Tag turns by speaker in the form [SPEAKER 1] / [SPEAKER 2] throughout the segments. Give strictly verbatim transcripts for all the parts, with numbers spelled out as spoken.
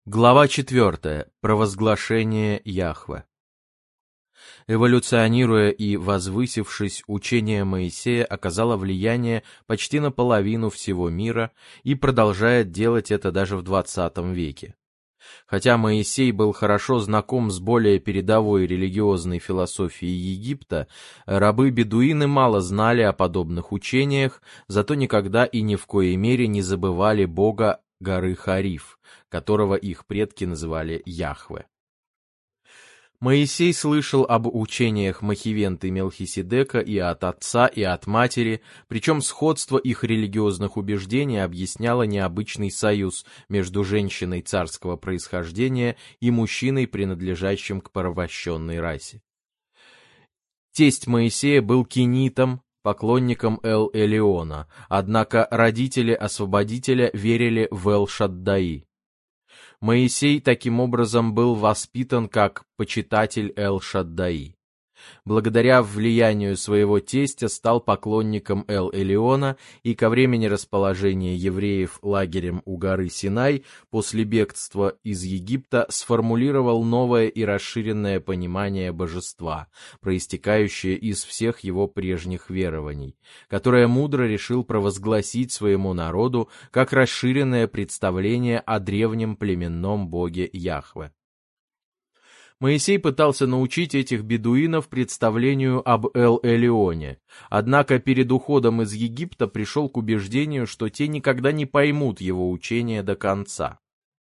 [SPEAKER 1] Глава четвертая. Провозглашение Яхве. Эволюционируя и возвысившись, учение Моисея оказало влияние почти на половину всего мира и продолжает делать это даже в двадцатом веке. Хотя Моисей был хорошо знаком с более передовой религиозной философией Египта, рабы-бедуины мало знали о подобных учениях, зато никогда и ни в коей мере не забывали Бога горы Хариф, которого их предки называли Яхве. Моисей слышал об учениях Махивенты Мелхиседека и от отца, и от матери, причем сходство их религиозных убеждений объясняло необычный союз между женщиной царского происхождения и мужчиной, принадлежащим к порабощенной расе. Тесть Моисея был кенитом, поклонником Эл-Элиона, однако родители освободителя верили в Эл-Шаддаи. Моисей таким образом был воспитан как почитатель Эл-Шаддаи. Благодаря влиянию своего тестя стал поклонником Эл-Элиона и ко времени расположения евреев лагерем у горы Синай после бегства из Египта сформулировал новое и расширенное понимание божества, проистекающее из всех его прежних верований, которое мудро решил провозгласить своему народу как расширенное представление о древнем племенном боге Яхве. Моисей пытался научить этих бедуинов представлению об Эл-Элионе, однако перед уходом из Египта пришел к убеждению, что те никогда не поймут его учение до конца.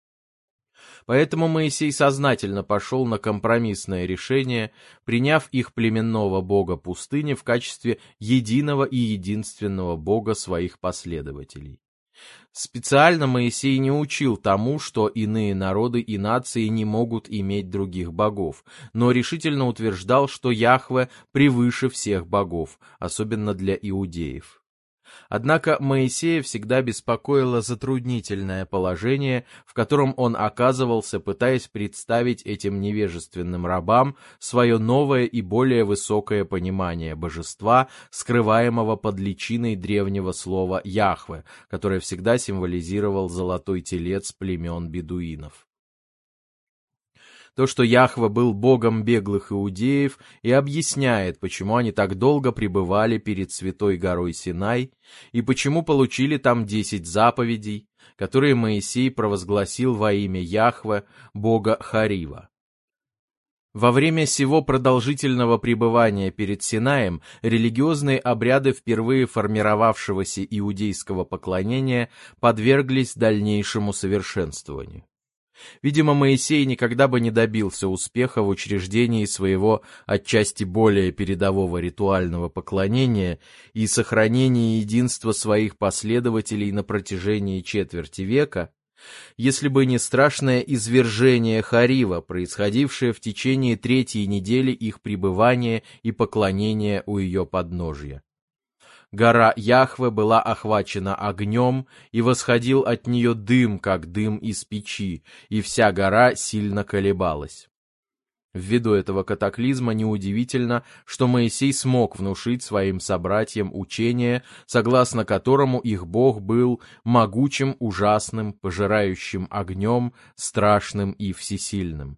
[SPEAKER 1] Поэтому Моисей сознательно пошел на компромиссное решение, приняв их племенного бога пустыни в качестве единого и единственного бога своих последователей. Специально Моисей не учил тому, что иные народы и нации не могут иметь других богов, но решительно утверждал, что Яхве превыше всех богов, особенно для иудеев. Однако Моисея всегда беспокоило затруднительное положение, в котором он оказывался, пытаясь представить этим невежественным рабам свое новое и более высокое понимание божества, скрываемого под личиной древнего слова «Яхве», которое всегда символизировал золотой телец племен бедуинов. То, что Яхве был богом беглых иудеев, и объясняет, почему они так долго пребывали перед святой горой Синай, и почему получили там десять заповедей, которые Моисей провозгласил во имя Яхве, бога Харива. Во время сего продолжительного пребывания перед Синаем религиозные обряды впервые формировавшегося иудейского поклонения подверглись дальнейшему совершенствованию. Видимо, Моисей никогда бы не добился успеха в учреждении своего отчасти более передового ритуального поклонения и сохранении единства своих последователей на протяжении четверти века, если бы не страшное извержение Харива, происходившее в течение третьей недели их пребывания и поклонения у ее подножия. Гора Яхве была охвачена огнем, и восходил от нее дым, как дым из печи, и вся гора сильно колебалась. Ввиду этого катаклизма неудивительно, что Моисей смог внушить своим собратьям учение, согласно которому их Бог был могучим, ужасным, пожирающим огнем, страшным и всесильным.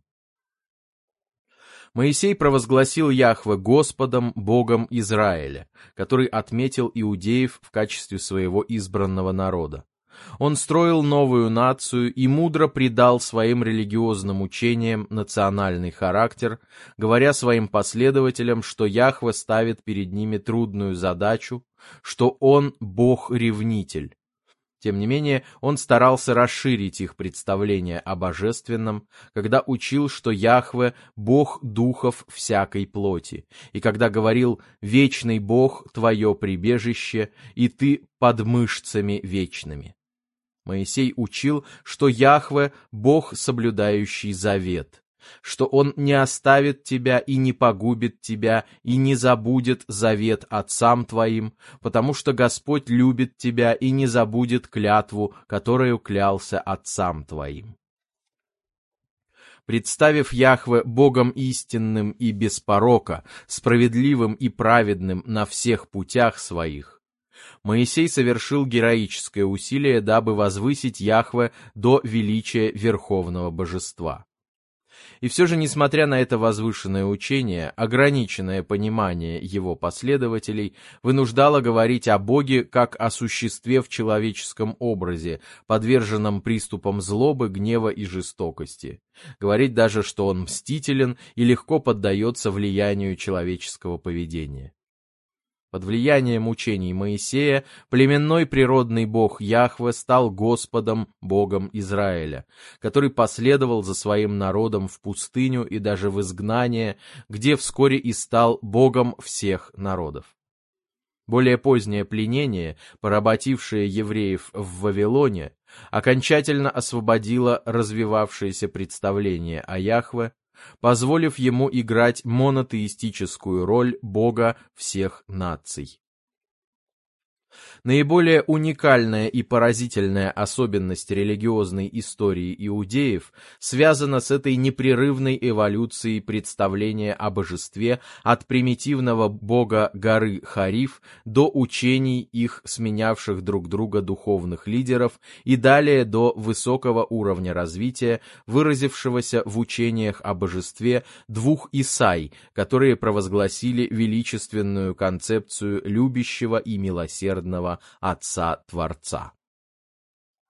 [SPEAKER 1] Моисей провозгласил Яхве Господом, Богом Израиля, который отметил иудеев в качестве своего избранного народа. Он строил новую нацию и мудро придал своим религиозным учениям национальный характер, говоря своим последователям, что Яхве ставит перед ними трудную задачу, что Он Бог-ревнитель. Тем не менее, он старался расширить их представление о божественном, когда учил, что Яхве — Бог духов всякой плоти, и когда говорил «Вечный Бог — твое прибежище, и ты под мышцами вечными». Моисей учил, что Яхве — Бог, соблюдающий завет, что Он не оставит тебя и не погубит тебя, и не забудет завет отцам твоим, потому что Господь любит тебя и не забудет клятву, которую клялся отцам твоим. Представив Яхве Богом истинным и без порока, справедливым и праведным на всех путях своих, Моисей совершил героическое усилие, дабы возвысить Яхве до величия верховного божества. И все же, несмотря на это возвышенное учение, ограниченное понимание его последователей вынуждало говорить о Боге как о существе в человеческом образе, подверженном приступам злобы, гнева и жестокости. Говорить даже, что он мстителен и легко поддается влиянию человеческого поведения. Под влиянием учений Моисея племенной природный бог Яхве стал Господом, Богом Израиля, который последовал за своим народом в пустыню и даже в изгнание, где вскоре и стал Богом всех народов. Более позднее пленение, поработившее евреев в Вавилоне, окончательно освободило развивавшееся представление о Яхве, позволив ему играть монотеистическую роль Бога всех наций. Наиболее уникальная и поразительная особенность религиозной истории иудеев связана с этой непрерывной эволюцией представления о божестве от примитивного бога горы Хариф до учений их сменявших друг друга духовных лидеров и далее до высокого уровня развития, выразившегося в учениях о божестве двух Исай, которые провозгласили величественную концепцию любящего и милосердного Отца-Творца.